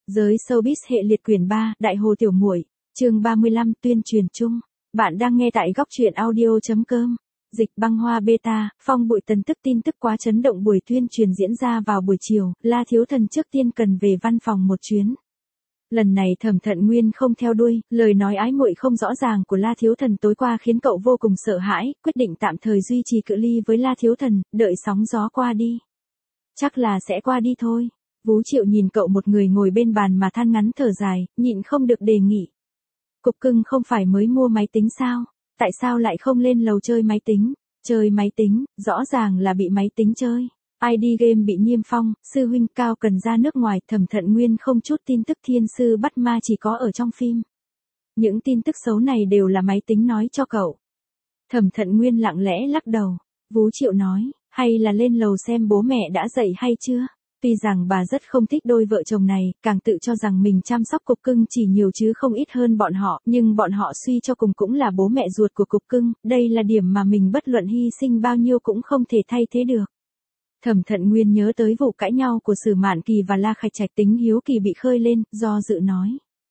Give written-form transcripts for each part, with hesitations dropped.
Giới showbiz hệ liệt quyển 3, Đại Hồ Tiểu Muội, chương 35, tuyên truyền chung. Bạn đang nghe tại góc truyện audio.com. Dịch băng hoa beta, phong bụi tin tức quá chấn động. Buổi tuyên truyền diễn ra vào buổi chiều, La Thiếu Thần trước tiên cần về văn phòng một chuyến. Lần này Thẩm Thận Nguyên không theo đuôi, lời nói ái muội không rõ ràng của La Thiếu Thần tối qua khiến cậu vô cùng sợ hãi, quyết định tạm thời duy trì cự ly với La Thiếu Thần, đợi sóng gió qua đi. Chắc là sẽ qua đi thôi. Vú Triệu nhìn cậu một người ngồi bên bàn mà than ngắn thở dài, nhịn không được đề nghị. Cục cưng không phải mới mua máy tính sao? Tại sao lại không lên lầu chơi máy tính? Chơi máy tính, rõ ràng là bị máy tính chơi. ID game bị niêm phong, sư huynh Cao cần ra nước ngoài. Thẩm Thận Nguyên không chút tin tức thiên sư bắt ma chỉ có ở trong phim. Những tin tức xấu này đều là máy tính nói cho cậu. Thẩm Thận Nguyên lặng lẽ lắc đầu. Vú Triệu nói, hay là lên lầu xem bố mẹ đã dậy hay chưa? Tuy rằng bà rất không thích đôi vợ chồng này, càng tự cho rằng mình chăm sóc cục cưng chỉ nhiều chứ không ít hơn bọn họ, nhưng bọn họ suy cho cùng cũng là bố mẹ ruột của cục cưng, đây là điểm mà mình bất luận hy sinh bao nhiêu cũng không thể thay thế được. Thẩm Thận Nguyên nhớ tới vụ cãi nhau của Sử Mạn Kỳ và La Khạch Trạch, tính hiếu kỳ bị khơi lên, do dự nói.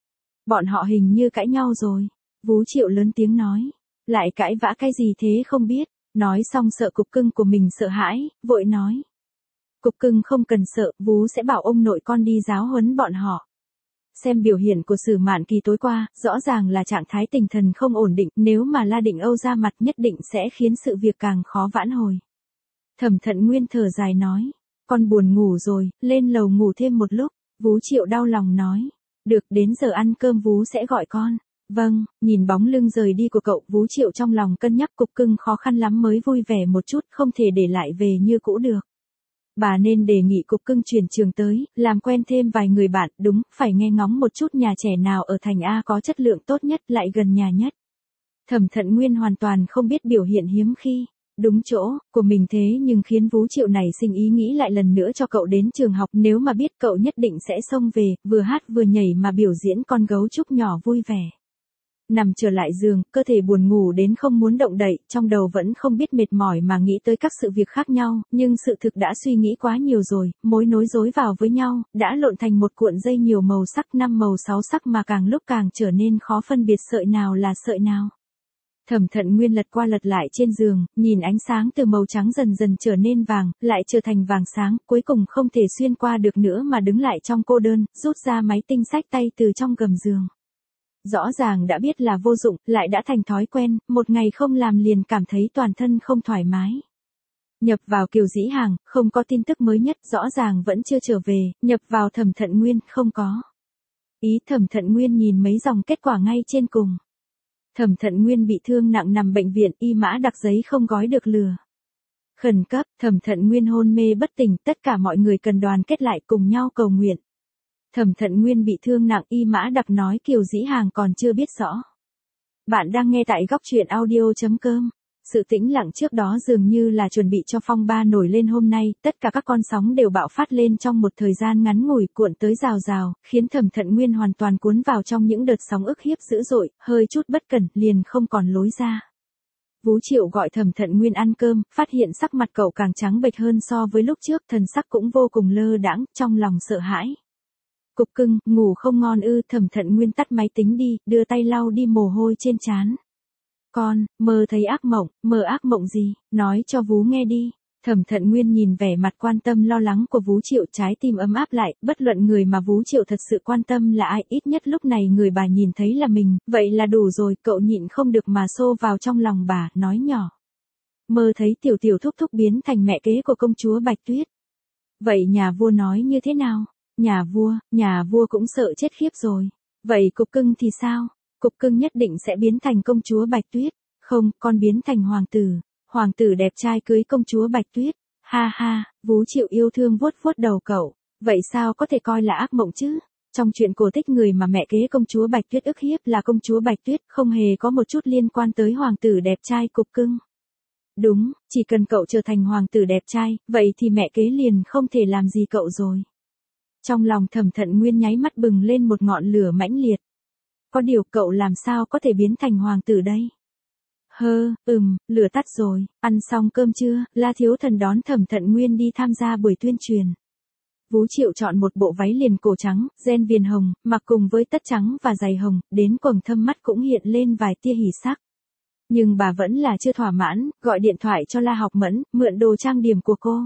Bọn họ hình như cãi nhau rồi. Vú Triệu lớn tiếng nói. Lại cãi vã cái gì thế không biết. Nói xong sợ cục cưng của mình sợ hãi, vội nói. Cục cưng không cần sợ, vú sẽ bảo ông nội con đi giáo huấn bọn họ. Xem biểu hiện của Sử Mạn Kỳ tối qua, rõ ràng là trạng thái tinh thần không ổn định, nếu mà La Định Âu ra mặt nhất định sẽ khiến sự việc càng khó vãn hồi. Thẩm Thận Nguyên thở dài nói, con buồn ngủ rồi, lên lầu ngủ thêm một lúc. Vú Triệu đau lòng nói, được, đến giờ ăn cơm vú sẽ gọi con. Vâng, nhìn bóng lưng rời đi của cậu, Vú Triệu trong lòng cân nhắc cục cưng khó khăn lắm mới vui vẻ một chút, không thể để lại về như cũ được. Bà nên đề nghị cục cưng chuyển trường tới, làm quen thêm vài người bạn, đúng, phải nghe ngóng một chút nhà trẻ nào ở thành A có chất lượng tốt nhất lại gần nhà nhất. Thẩm Thận Nguyên hoàn toàn không biết biểu hiện hiếm khi, đúng chỗ, của mình thế nhưng khiến Vú Triệu này sinh ý nghĩ lại lần nữa cho cậu đến trường học, nếu mà biết cậu nhất định sẽ xông về, vừa hát vừa nhảy mà biểu diễn con gấu trúc nhỏ vui vẻ. Nằm trở lại giường, cơ thể buồn ngủ đến không muốn động đậy, trong đầu vẫn không biết mệt mỏi mà nghĩ tới các sự việc khác nhau, nhưng sự thực đã suy nghĩ quá nhiều rồi, mối nối rối vào với nhau, đã lộn thành một cuộn dây nhiều màu sắc, 5 màu 6 sắc mà càng lúc càng trở nên khó phân biệt sợi nào là sợi nào. Thẩm Thận Nguyên lật qua lật lại trên giường, nhìn ánh sáng từ màu trắng dần dần trở nên vàng, lại trở thành vàng sáng, cuối cùng không thể xuyên qua được nữa mà đứng lại trong cô đơn, rút ra máy tinh xách tay từ trong gầm giường. Rõ ràng đã biết là vô dụng, lại đã thành thói quen, một ngày không làm liền cảm thấy toàn thân không thoải mái. Nhập vào Kiều Dĩ Hàng, không có tin tức mới nhất, rõ ràng vẫn chưa trở về, nhập vào Thẩm Thận Nguyên, không có. Ý Thẩm Thận Nguyên nhìn mấy dòng kết quả ngay trên cùng. Thẩm Thận Nguyên bị thương nặng nằm bệnh viện, y mã đặc giấy không gói được lừa. Khẩn cấp, Thẩm Thận Nguyên hôn mê bất tỉnh, tất cả mọi người cần đoàn kết lại cùng nhau cầu nguyện. Thẩm Thận Nguyên bị thương nặng, y mã đặc nói Kiều Dĩ Hàng còn chưa biết rõ. Bạn đang nghe tại góc truyện audio.com. Sự tĩnh lặng trước đó dường như là chuẩn bị cho phong ba nổi lên hôm nay, tất cả các con sóng đều bạo phát lên trong một thời gian ngắn ngủi, cuộn tới rào rào, khiến Thẩm Thận Nguyên hoàn toàn cuốn vào trong những đợt sóng ức hiếp dữ dội, hơi chút bất cẩn, liền không còn lối ra. Vú Triệu gọi Thẩm Thận Nguyên ăn cơm, phát hiện sắc mặt cậu càng trắng bệch hơn so với lúc trước, thần sắc cũng vô cùng lơ đãng, trong lòng sợ hãi. Cục cưng, ngủ không ngon ư? Thẩm Thận Nguyên tắt máy tính đi, đưa tay lau đi mồ hôi trên trán. Con, mơ thấy ác mộng gì? Nói cho Vú nghe đi. Thẩm Thận Nguyên nhìn vẻ mặt quan tâm lo lắng của Vú Triệu, trái tim ấm áp lại, bất luận người mà Vú Triệu thật sự quan tâm là ai, ít nhất lúc này người bà nhìn thấy là mình, vậy là đủ rồi, cậu nhịn không được mà xô vào trong lòng bà, nói nhỏ. Mơ thấy tiểu tiểu thúc thúc biến thành mẹ kế của công chúa Bạch Tuyết. Vậy nhà vua nói như thế nào? Nhà vua cũng sợ chết khiếp rồi. Vậy cục cưng thì sao? Cục cưng nhất định sẽ biến thành công chúa Bạch Tuyết. Không, con biến thành hoàng tử đẹp trai cưới công chúa Bạch Tuyết. Ha ha, Vú Triệu yêu thương vuốt vuốt đầu cậu. Vậy sao có thể coi là ác mộng chứ? Trong chuyện cổ tích, người mà mẹ kế công chúa Bạch Tuyết ức hiếp là công chúa Bạch Tuyết, không hề có một chút liên quan tới hoàng tử đẹp trai cục cưng. Đúng, chỉ cần cậu trở thành hoàng tử đẹp trai, vậy thì mẹ kế liền không thể làm gì cậu rồi. Trong lòng Thẩm Thận Nguyên nháy mắt bừng lên một ngọn lửa mãnh liệt. Có điều cậu làm sao có thể biến thành hoàng tử đây? Lửa tắt rồi. Ăn xong cơm chưa? La Thiếu Thần đón Thẩm Thận Nguyên đi tham gia buổi tuyên truyền. Vú Triệu chọn một bộ váy liền cổ trắng, ren viền hồng, mặc cùng với tất trắng và giày hồng, đến quầng thâm mắt cũng hiện lên vài tia hỉ sắc. Nhưng bà vẫn là chưa thỏa mãn, gọi điện thoại cho La Học Mẫn, mượn đồ trang điểm của cô.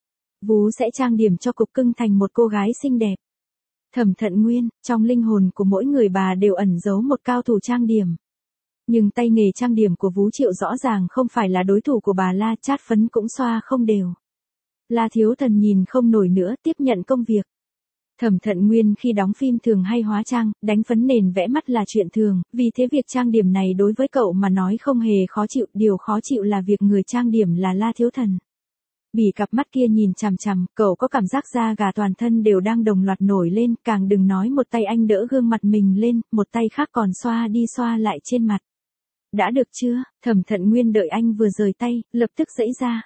Vú sẽ trang điểm cho Cục Cưng thành một cô gái xinh đẹp. Thẩm Thận Nguyên, trong linh hồn của mỗi người bà đều ẩn giấu một cao thủ trang điểm. Nhưng tay nghề trang điểm của Vú Triệu rõ ràng không phải là đối thủ của bà La, chát phấn cũng xoa không đều. La Thiếu Thần nhìn không nổi nữa, tiếp nhận công việc. Thẩm Thận Nguyên khi đóng phim thường hay hóa trang, đánh phấn nền vẽ mắt là chuyện thường, vì thế việc trang điểm này đối với cậu mà nói không hề khó chịu, điều khó chịu là việc người trang điểm là La Thiếu Thần. Bị cặp mắt kia nhìn chằm chằm, cậu có cảm giác da gà toàn thân đều đang đồng loạt nổi lên, càng đừng nói một tay anh đỡ gương mặt mình lên, một tay khác còn xoa đi xoa lại trên mặt. Đã được chưa? Thẩm Thận Nguyên đợi anh vừa rời tay, lập tức giãy ra.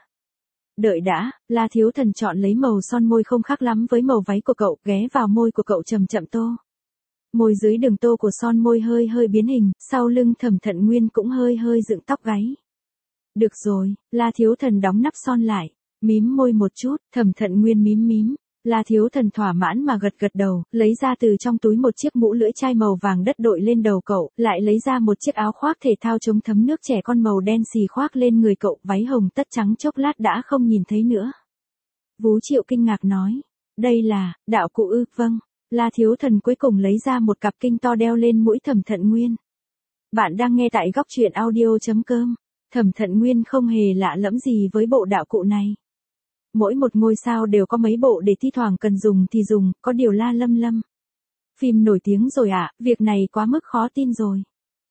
Đợi đã, La Thiếu Thần chọn lấy màu son môi không khác lắm với màu váy của cậu, ghé vào môi của cậu chậm chậm tô. Môi dưới đường tô của son môi hơi hơi biến hình, sau lưng Thẩm Thận Nguyên cũng hơi hơi dựng tóc gáy. Được rồi, La Thiếu Thần đóng nắp son lại, mím môi một chút, Thẩm Thận Nguyên mím mím. La Thiếu Thần thỏa mãn mà gật gật đầu, lấy ra từ trong túi một chiếc mũ lưỡi chai màu vàng đất đội lên đầu cậu, lại lấy ra một chiếc áo khoác thể thao chống thấm nước trẻ con màu đen xì khoác lên người cậu, váy hồng tất trắng chốc lát đã không nhìn thấy nữa. Vú Triệu kinh ngạc nói, đây là, đạo cụ ư? Vâng. La Thiếu Thần cuối cùng lấy ra một cặp kinh to đeo lên mũi Thẩm Thận Nguyên. Bạn đang nghe tại góc truyện audio.com. Thẩm Thận Nguyên không hề lạ lẫm gì với bộ đạo cụ này. Mỗi một ngôi sao đều có mấy bộ để thi thoảng cần dùng thì dùng, có điều La Lâm. Phim nổi tiếng rồi ạ, việc này quá mức khó tin rồi.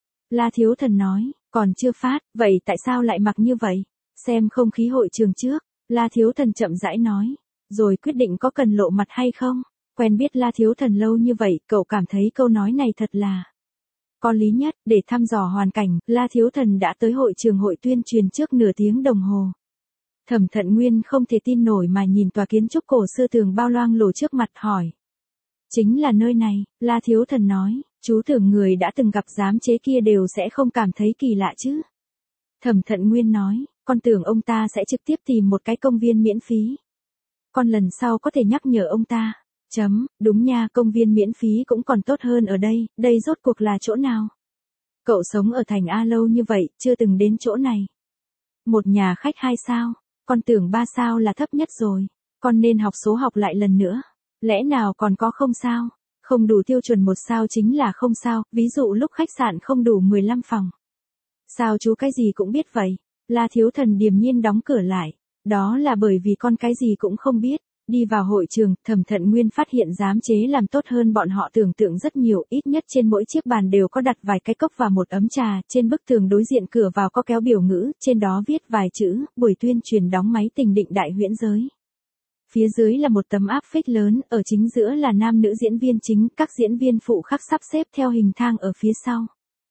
La Thiếu Thần nói, còn chưa phát, vậy tại sao lại mặc như vậy? Xem không khí hội trường trước. La Thiếu Thần chậm rãi nói, rồi quyết định có cần lộ mặt hay không? Quen biết La Thiếu Thần lâu như vậy, cậu cảm thấy câu nói này thật là có lý nhất. Để thăm dò hoàn cảnh, La Thiếu Thần đã tới hội trường hội tuyên truyền trước nửa tiếng đồng hồ. Thẩm Thận Nguyên không thể tin nổi mà nhìn tòa kiến trúc cổ xưa tường bao loang lổ trước mặt hỏi. Chính là nơi này, La Thiếu Thần nói, chú tưởng người đã từng gặp giám chế kia đều sẽ không cảm thấy kỳ lạ chứ. Thẩm Thận Nguyên nói, con tưởng ông ta sẽ trực tiếp tìm một cái công viên miễn phí. Con lần sau có thể nhắc nhở ông ta. Đúng nha, công viên miễn phí cũng còn tốt hơn ở đây rốt cuộc là chỗ nào? Cậu sống ở thành A lâu như vậy, chưa từng đến chỗ này. Một nhà khách 2 sao, con tưởng 3 sao là thấp nhất rồi. Con nên học số học lại lần nữa. Lẽ nào còn có không sao? Không đủ tiêu chuẩn 1 sao chính là không sao, ví dụ lúc khách sạn không đủ 15 phòng. Sao chú cái gì cũng biết vậy? La Thiếu Thần điềm nhiên đóng cửa lại. Đó là bởi vì con cái gì cũng không biết. Đi vào hội trường, Thẩm Thận Nguyên phát hiện giám chế làm tốt hơn bọn họ tưởng tượng rất nhiều, ít nhất trên mỗi chiếc bàn đều có đặt vài cái cốc và một ấm trà, trên bức tường đối diện cửa vào có kéo biểu ngữ, trên đó viết vài chữ, buổi tuyên truyền đóng máy tình định đại huyễn giới. Phía dưới là một tấm áp phích lớn, ở chính giữa là nam nữ diễn viên chính, các diễn viên phụ khác sắp xếp theo hình thang ở phía sau.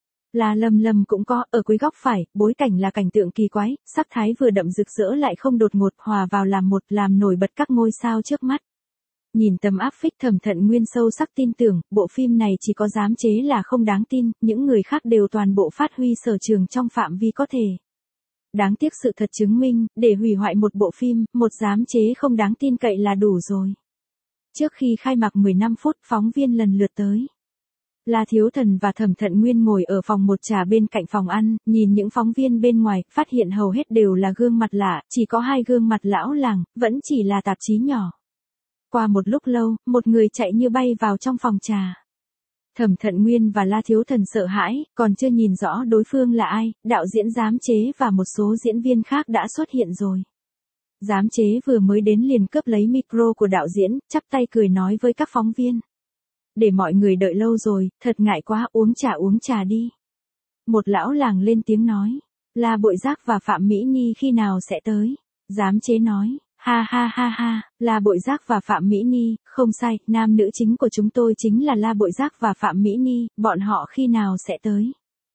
La Lâm cũng có, ở cuối góc phải, bối cảnh là cảnh tượng kỳ quái, sắc thái vừa đậm rực rỡ lại không đột ngột, hòa vào làm một, làm nổi bật các ngôi sao trước mắt. Nhìn tấm áp phích, Thẩm Thận Nguyên sâu sắc tin tưởng, bộ phim này chỉ có giám chế là không đáng tin, những người khác đều toàn bộ phát huy sở trường trong phạm vi có thể. Đáng tiếc sự thật chứng minh, để hủy hoại một bộ phim, một giám chế không đáng tin cậy là đủ rồi. Trước khi khai mạc 15 phút, phóng viên lần lượt tới. La Thiếu Thần và Thẩm Thận Nguyên ngồi ở phòng một trà bên cạnh phòng ăn, nhìn những phóng viên bên ngoài, phát hiện hầu hết đều là gương mặt lạ, chỉ có 2 gương mặt lão làng, vẫn chỉ là tạp chí nhỏ. Qua một lúc lâu, một người chạy như bay vào trong phòng trà. Thẩm Thận Nguyên và La Thiếu Thần sợ hãi, còn chưa nhìn rõ đối phương là ai, đạo diễn giám chế và một số diễn viên khác đã xuất hiện rồi. Giám chế vừa mới đến liền cướp lấy micro của đạo diễn, chắp tay cười nói với các phóng viên. Để mọi người đợi lâu rồi, thật ngại quá, uống trà đi. Một lão làng lên tiếng nói, La Bội Giác và Phạm Mỹ Nhi khi nào sẽ tới? Giám chế nói, ha, La Bội Giác và Phạm Mỹ Nhi, không sai, nam nữ chính của chúng tôi chính là La Bội Giác và Phạm Mỹ Nhi, bọn họ khi nào sẽ tới?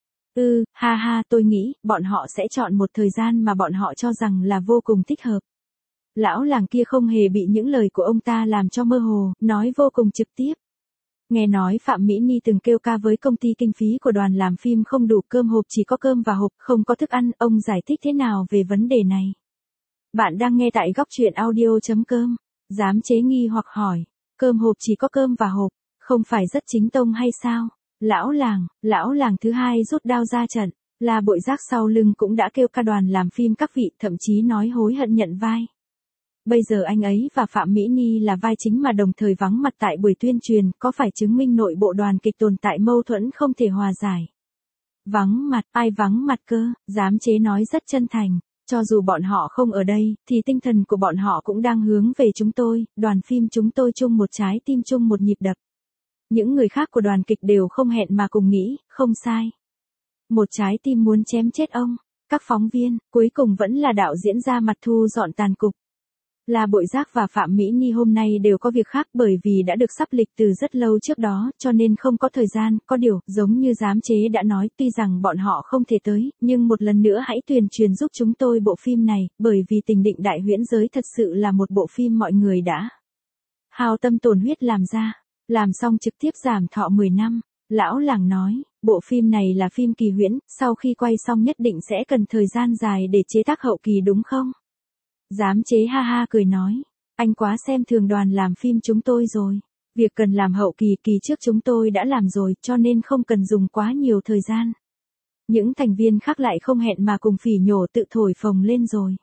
Ha, tôi nghĩ, bọn họ sẽ chọn một thời gian mà bọn họ cho rằng là vô cùng thích hợp. Lão làng kia không hề bị những lời của ông ta làm cho mơ hồ, nói vô cùng trực tiếp. Nghe nói Phạm Mỹ Nhi từng kêu ca với công ty kinh phí của đoàn làm phim không đủ cơm hộp, chỉ có cơm và hộp, không có thức ăn, ông giải thích thế nào về vấn đề này? Bạn đang nghe tại góc truyện audio.com. Giám chế nghi hoặc hỏi, cơm hộp chỉ có cơm và hộp, không phải rất chính tông hay sao? Lão làng thứ hai rút đao ra trận, là Bội Giác sau lưng cũng đã kêu ca đoàn làm phim các vị, thậm chí nói hối hận nhận vai. Bây giờ anh ấy và Phạm Mỹ Ni là vai chính mà đồng thời vắng mặt tại buổi tuyên truyền, có phải chứng minh nội bộ đoàn kịch tồn tại mâu thuẫn không thể hòa giải? Vắng mặt, ai vắng mặt cơ? Giám chế nói rất chân thành, cho dù bọn họ không ở đây, thì tinh thần của bọn họ cũng đang hướng về chúng tôi, đoàn phim chúng tôi chung một trái tim chung một nhịp đập. Những người khác của đoàn kịch đều không hẹn mà cùng nghĩ, không sai. Một trái tim muốn chém chết ông. Các phóng viên, cuối cùng vẫn là đạo diễn ra mặt thu dọn tàn cục. Là Bội Giác và Phạm Mỹ Ni hôm nay đều có việc khác bởi vì đã được sắp lịch từ rất lâu trước đó, cho nên không có thời gian, có điều, giống như giám chế đã nói, tuy rằng bọn họ không thể tới, nhưng một lần nữa hãy tuyên truyền giúp chúng tôi bộ phim này, bởi vì Tình Định Đại Huyễn Giới thật sự là một bộ phim mọi người đã hao tâm tổn huyết làm ra, làm xong trực tiếp giảm thọ 10 năm. Lão làng nói, bộ phim này là phim kỳ huyễn, sau khi quay xong nhất định sẽ cần thời gian dài để chế tác hậu kỳ đúng không? Giám chế ha ha cười nói, anh quá xem thường đoàn làm phim chúng tôi rồi. Việc cần làm hậu kỳ trước chúng tôi đã làm rồi, cho nên không cần dùng quá nhiều thời gian. Những thành viên khác lại không hẹn mà cùng phỉ nhổ tự thổi phồng lên rồi.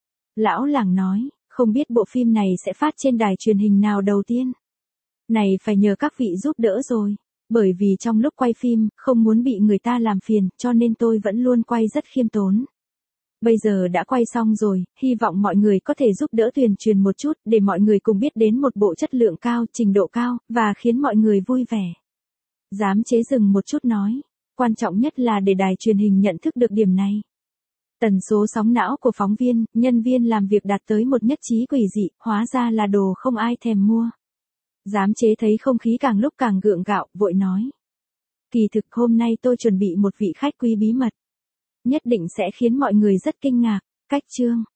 Lão làng nói, không biết bộ phim này sẽ phát trên đài truyền hình nào đầu tiên. Này phải nhờ các vị giúp đỡ rồi. Bởi vì trong lúc quay phim, không muốn bị người ta làm phiền, cho nên tôi vẫn luôn quay rất khiêm tốn. Bây giờ đã quay xong rồi, hy vọng mọi người có thể giúp đỡ tuyên truyền một chút, để mọi người cùng biết đến một bộ chất lượng cao, trình độ cao, và khiến mọi người vui vẻ. Giám chế dừng một chút nói, quan trọng nhất là để đài truyền hình nhận thức được điểm này. Tần số sóng não của phóng viên, nhân viên làm việc đạt tới một nhất trí quỷ dị, hóa ra là đồ không ai thèm mua. Giám chế thấy không khí càng lúc càng gượng gạo, vội nói. Kỳ thực hôm nay tôi chuẩn bị một vị khách quý bí mật. Nhất định sẽ khiến mọi người rất kinh ngạc. Cách chương.